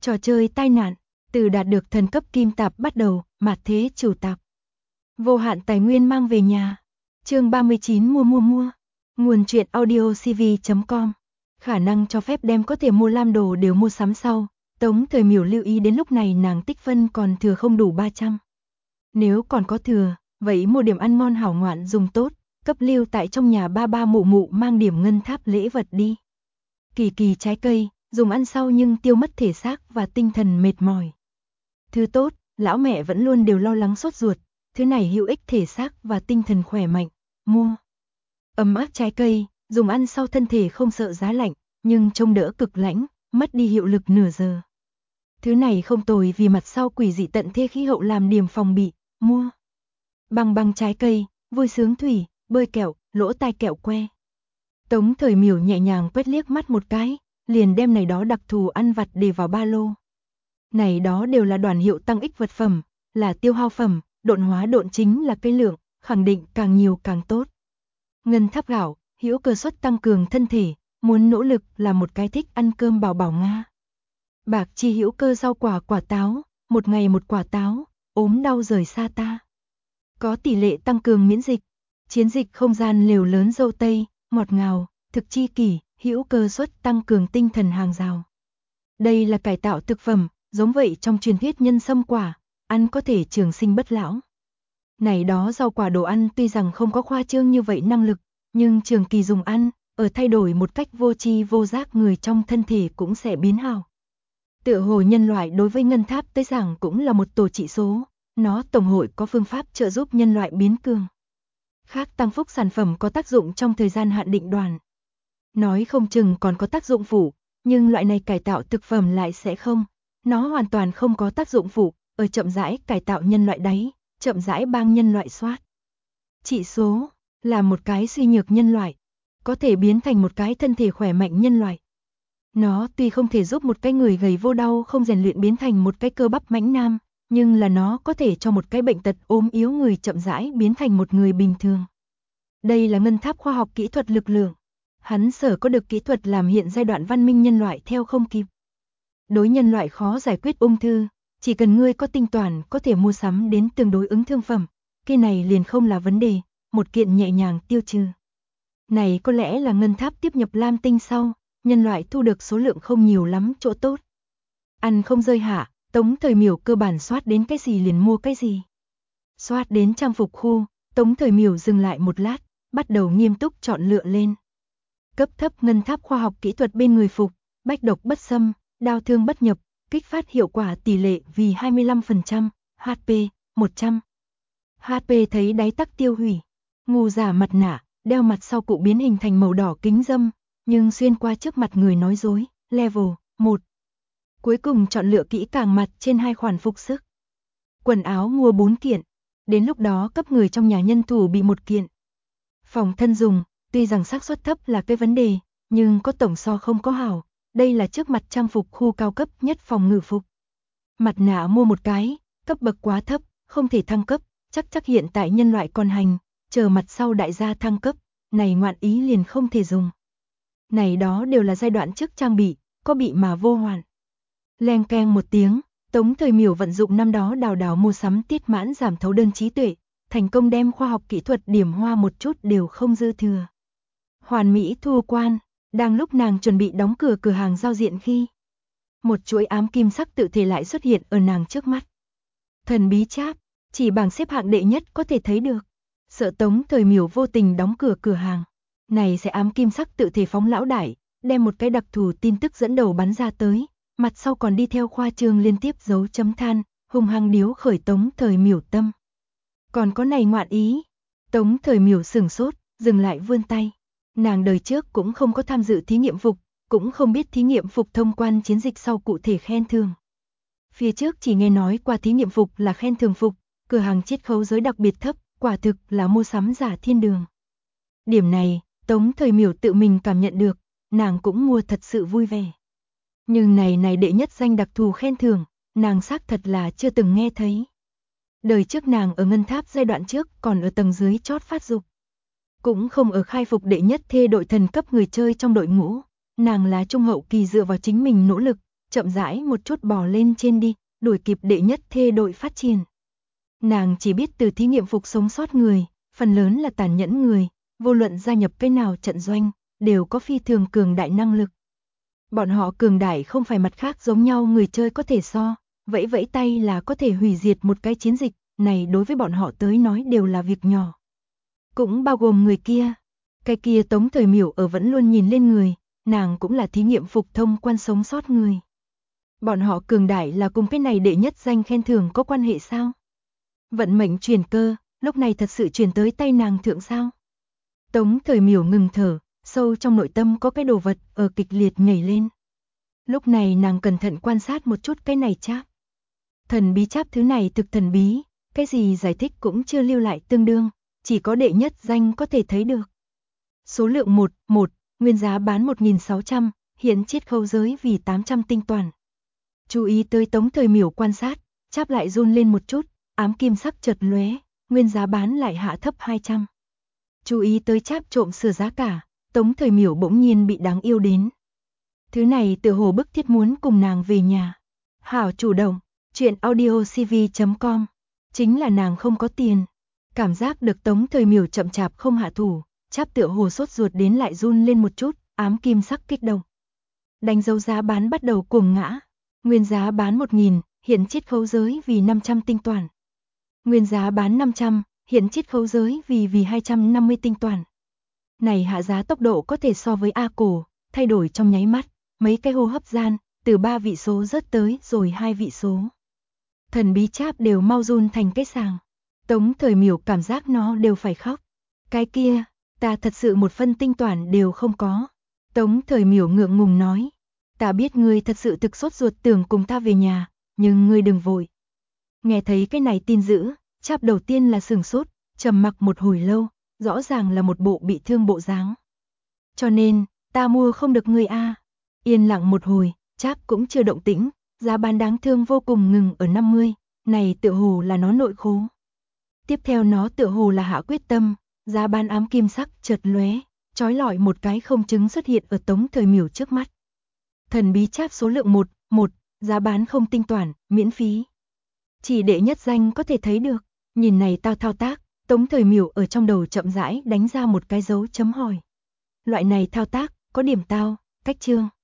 Trò chơi tai nạn, từ đạt được thần cấp kim tạp bắt đầu, mạt thế chủ tạp. Vô hạn tài nguyên mang về nhà. Chương 39 mua. Nguồn truyện audio cv.com. Khả năng cho phép đem có thể mua lam đồ đều mua sắm sau. Tống Thời Miểu lưu ý đến lúc này nàng tích phân còn thừa không đủ 300. Nếu còn có thừa, vậy mua điểm ăn ngon hảo ngoạn dùng tốt, cấp lưu tại trong nhà ba ba mụ mụ mang điểm ngân tháp lễ vật đi. Kỳ kỳ trái cây, dùng ăn sau nhưng tiêu mất thể xác và tinh thần mệt mỏi. Thứ tốt, lão mẹ vẫn luôn đều lo lắng sốt ruột, thứ này hữu ích thể xác và tinh thần khỏe mạnh, mua. Ấm áp trái cây, dùng ăn sau thân thể không sợ giá lạnh, nhưng trông đỡ cực lãnh, mất đi hiệu lực nửa giờ. Thứ này không tồi vì mặt sau quỷ dị tận thế khí hậu làm điểm phòng bị, mua. Băng trái cây, vui sướng thủy, bơi kẹo, lỗ tai kẹo que. Tống Thời Miểu nhẹ nhàng quét liếc mắt một cái, liền đem này đó đặc thù ăn vặt để vào ba lô. Này đó đều là đoàn hiệu tăng ích vật phẩm, là tiêu hao phẩm, độn hóa độn chính là cây lượng, khẳng định càng nhiều càng tốt. Ngân tháp gạo, hữu cơ suất tăng cường thân thể, muốn nỗ lực là một cái thích ăn cơm bảo bảo Nga. Bạc chi hữu cơ rau quả quả táo, một ngày một quả táo, ốm đau rời xa ta. Có tỷ lệ tăng cường miễn dịch, chiến dịch không gian lều lớn dâu tây, ngọt ngào, thực chi kỷ, hữu cơ suất tăng cường tinh thần hàng rào. Đây là cải tạo thực phẩm, giống vậy trong truyền thuyết nhân sâm quả, ăn có thể trường sinh bất lão. Này đó rau quả đồ ăn tuy rằng không có khoa trương như vậy năng lực, nhưng trường kỳ dùng ăn, ở thay đổi một cách vô tri vô giác người trong thân thể cũng sẽ biến hào. Tựa hồ nhân loại đối với ngân tháp tới giảng cũng là một tổ trị số, nó tổng hội có phương pháp trợ giúp nhân loại biến cường. Khác tăng phúc sản phẩm có tác dụng trong thời gian hạn định đoạn. Nói không chừng còn có tác dụng phụ, nhưng loại này cải tạo thực phẩm lại sẽ không. Nó hoàn toàn không có tác dụng phụ, ở chậm rãi cải tạo nhân loại đấy, chậm rãi bang nhân loại soát. Trị số, là một cái suy nhược nhân loại, có thể biến thành một cái thân thể khỏe mạnh nhân loại. Nó tuy không thể giúp một cái người gầy vô đau không rèn luyện biến thành một cái cơ bắp mãnh nam, nhưng là nó có thể cho một cái bệnh tật ốm yếu người chậm rãi biến thành một người bình thường. Đây là ngân tháp khoa học kỹ thuật lực lượng. Hắn sở có được kỹ thuật làm hiện giai đoạn văn minh nhân loại theo không kịp. Đối nhân loại khó giải quyết ung thư, chỉ cần ngươi có tinh toàn có thể mua sắm đến tương đối ứng thương phẩm, cái này liền không là vấn đề, một kiện nhẹ nhàng tiêu trừ. Này có lẽ là ngân tháp tiếp nhập lam tinh sau, nhân loại thu được số lượng không nhiều lắm chỗ tốt. Ăn không rơi hạ, Tống Thời Miểu cơ bản soát đến cái gì liền mua cái gì. Soát đến trang phục khu, Tống Thời Miểu dừng lại một lát, bắt đầu nghiêm túc chọn lựa lên. Cấp thấp ngân tháp khoa học kỹ thuật bên người phục, bách độc bất xâm, đao thương bất nhập, kích phát hiệu quả tỷ lệ vì 25%, HP 100. HP thấy đáy tắc tiêu hủy. Ngu giả mặt nạ, đeo mặt sau cụ biến hình thành màu đỏ kính dâm, nhưng xuyên qua trước mặt người nói dối, level 1. Cuối cùng chọn lựa kỹ càng mặt trên 2 khoản phục sức. Quần áo mua 4 kiện, đến lúc đó cấp người trong nhà nhân thủ bị 1 kiện. Phòng thân dùng, tuy rằng xác suất thấp là cái vấn đề, nhưng có tổng so không có hảo, đây là trước mặt trang phục khu cao cấp nhất phòng ngự phục. Mặt nạ mua 1 cái, cấp bậc quá thấp, không thể thăng cấp, chắc hiện tại nhân loại còn hành, chờ mặt sau đại gia thăng cấp, này ngoạn ý liền không thể dùng. Này đó đều là giai đoạn trước trang bị, có bị mà vô hoàn. Leng keng một tiếng, Tống Thời Miểu vận dụng năm đó đào mua sắm tiết mãn giảm thấu đơn trí tuệ, thành công đem khoa học kỹ thuật điểm hoa một chút đều không dư thừa. Hoàn mỹ thu quan, đang lúc nàng chuẩn bị đóng cửa cửa hàng giao diện khi một chuỗi ám kim sắc tự thể lại xuất hiện ở nàng trước mắt. Thần bí cháp, chỉ bảng xếp hạng đệ nhất có thể thấy được. Sợ Tống Thời Miểu vô tình đóng cửa cửa hàng, này sẽ ám kim sắc tự thể phóng lão đại, đem một cái đặc thù tin tức dẫn đầu bắn ra tới, mặt sau còn đi theo khoa trương liên tiếp dấu chấm than, hung hăng điếu khởi Tống Thời Miểu tâm. Còn có này ngoạn ý, Tống Thời Miểu sửng sốt, dừng lại vươn tay. Nàng đời trước cũng không có tham dự thí nghiệm phục, cũng không biết thí nghiệm phục thông quan chiến dịch sau cụ thể khen thưởng. Phía trước chỉ nghe nói qua thí nghiệm phục là khen thưởng phục, cửa hàng chiết khấu giới đặc biệt thấp, quả thực là mua sắm giả thiên đường. Điểm này, Tống Thời Miểu tự mình cảm nhận được, nàng cũng mua thật sự vui vẻ. Nhưng này đệ nhất danh đặc thù khen thưởng, nàng xác thật là chưa từng nghe thấy. Đời trước nàng ở ngân tháp giai đoạn trước còn ở tầng dưới chót phát dục. Cũng không ở khai phục đệ nhất thê đội thần cấp người chơi trong đội ngũ, nàng là trung hậu kỳ dựa vào chính mình nỗ lực, chậm rãi một chút bò lên trên đi, đuổi kịp đệ nhất thê đội phát triển. Nàng chỉ biết từ thí nghiệm phục sống sót người, phần lớn là tàn nhẫn người, vô luận gia nhập cái nào trận doanh, đều có phi thường cường đại năng lực. Bọn họ cường đại không phải mặt khác giống nhau người chơi có thể so, vẫy vẫy tay là có thể hủy diệt một cái chiến dịch, này đối với bọn họ tới nói đều là việc nhỏ. Cũng bao gồm người kia. Cái kia Tống Thời Miểu ở vẫn luôn nhìn lên người, nàng cũng là thí nghiệm phục thông quan sống sót người. Bọn họ cường đại là cùng cái này đệ nhất danh khen thưởng có quan hệ sao? Vận mệnh truyền cơ, lúc này thật sự truyền tới tay nàng thượng sao? Tống Thời Miểu ngừng thở, sâu trong nội tâm có cái đồ vật ở kịch liệt nhảy lên. Lúc này nàng cẩn thận quan sát một chút cái này cháp. Thần bí cháp thứ này thực thần bí, cái gì giải thích cũng chưa lưu lại tương đương, chỉ có đệ nhất danh có thể thấy được. Số lượng 1, nguyên giá bán 1.600, hiện chiết khấu giới vì 800 tinh toàn. Chú ý tới Tống Thời Miểu quan sát, cháp lại run lên một chút, ám kim sắc chợt lóe, nguyên giá bán lại hạ thấp 200. Chú ý tới cháp trộm sửa giá cả, Tống Thời Miểu bỗng nhiên bị đáng yêu đến. Thứ này tựa hồ bức thiết muốn cùng nàng về nhà. Hảo chủ động, chuyện audiocv.com. Chính là nàng không có tiền. Cảm giác được Tống Thời Miểu chậm chạp không hạ thủ, cháp tựa hồ sốt ruột đến lại run lên một chút, ám kim sắc kích động. Đánh dấu giá bán bắt đầu cuồng ngã. Nguyên giá bán 1.000, hiện chiết khấu giới vì 500 tinh toàn. Nguyên giá bán 500, hiện chiết khấu giới vì 250 tinh toàn. Này hạ giá tốc độ có thể so với A cổ, thay đổi trong nháy mắt, mấy cái hô hấp gian, từ 3 vị số rớt tới rồi 2 vị số. Thần bí cháp đều mau run thành cái sàng. Tống Thời Miểu cảm giác nó đều phải khóc. Cái kia, ta thật sự một phân tinh toàn đều không có. Tống Thời Miểu ngượng ngùng nói. Ta biết ngươi thật sự thực sốt ruột tưởng cùng ta về nhà, nhưng ngươi đừng vội. Nghe thấy cái này tin dữ, cháp đầu tiên là sửng sốt, trầm mặc một hồi lâu, rõ ràng là một bộ bị thương bộ dáng. Cho nên, ta mua không được ngươi a. Yên lặng một hồi, cháp cũng chưa động tĩnh, giá bán đáng thương vô cùng ngừng ở 50, này tựa hồ là nó nội khố. Tiếp theo nó tựa hồ là hạ quyết tâm, giá bán ám kim sắc chợt lóe, chói lọi một cái không chứng xuất hiện ở Tống Thời Miểu trước mắt. Thần bí cháp số lượng 1, giá bán không tinh toàn, miễn phí. Chỉ đệ nhất danh có thể thấy được, nhìn này tao thao tác, Tống Thời Miểu ở trong đầu chậm rãi đánh ra một cái dấu chấm hỏi. Loại này thao tác, có điểm tao, cách chương.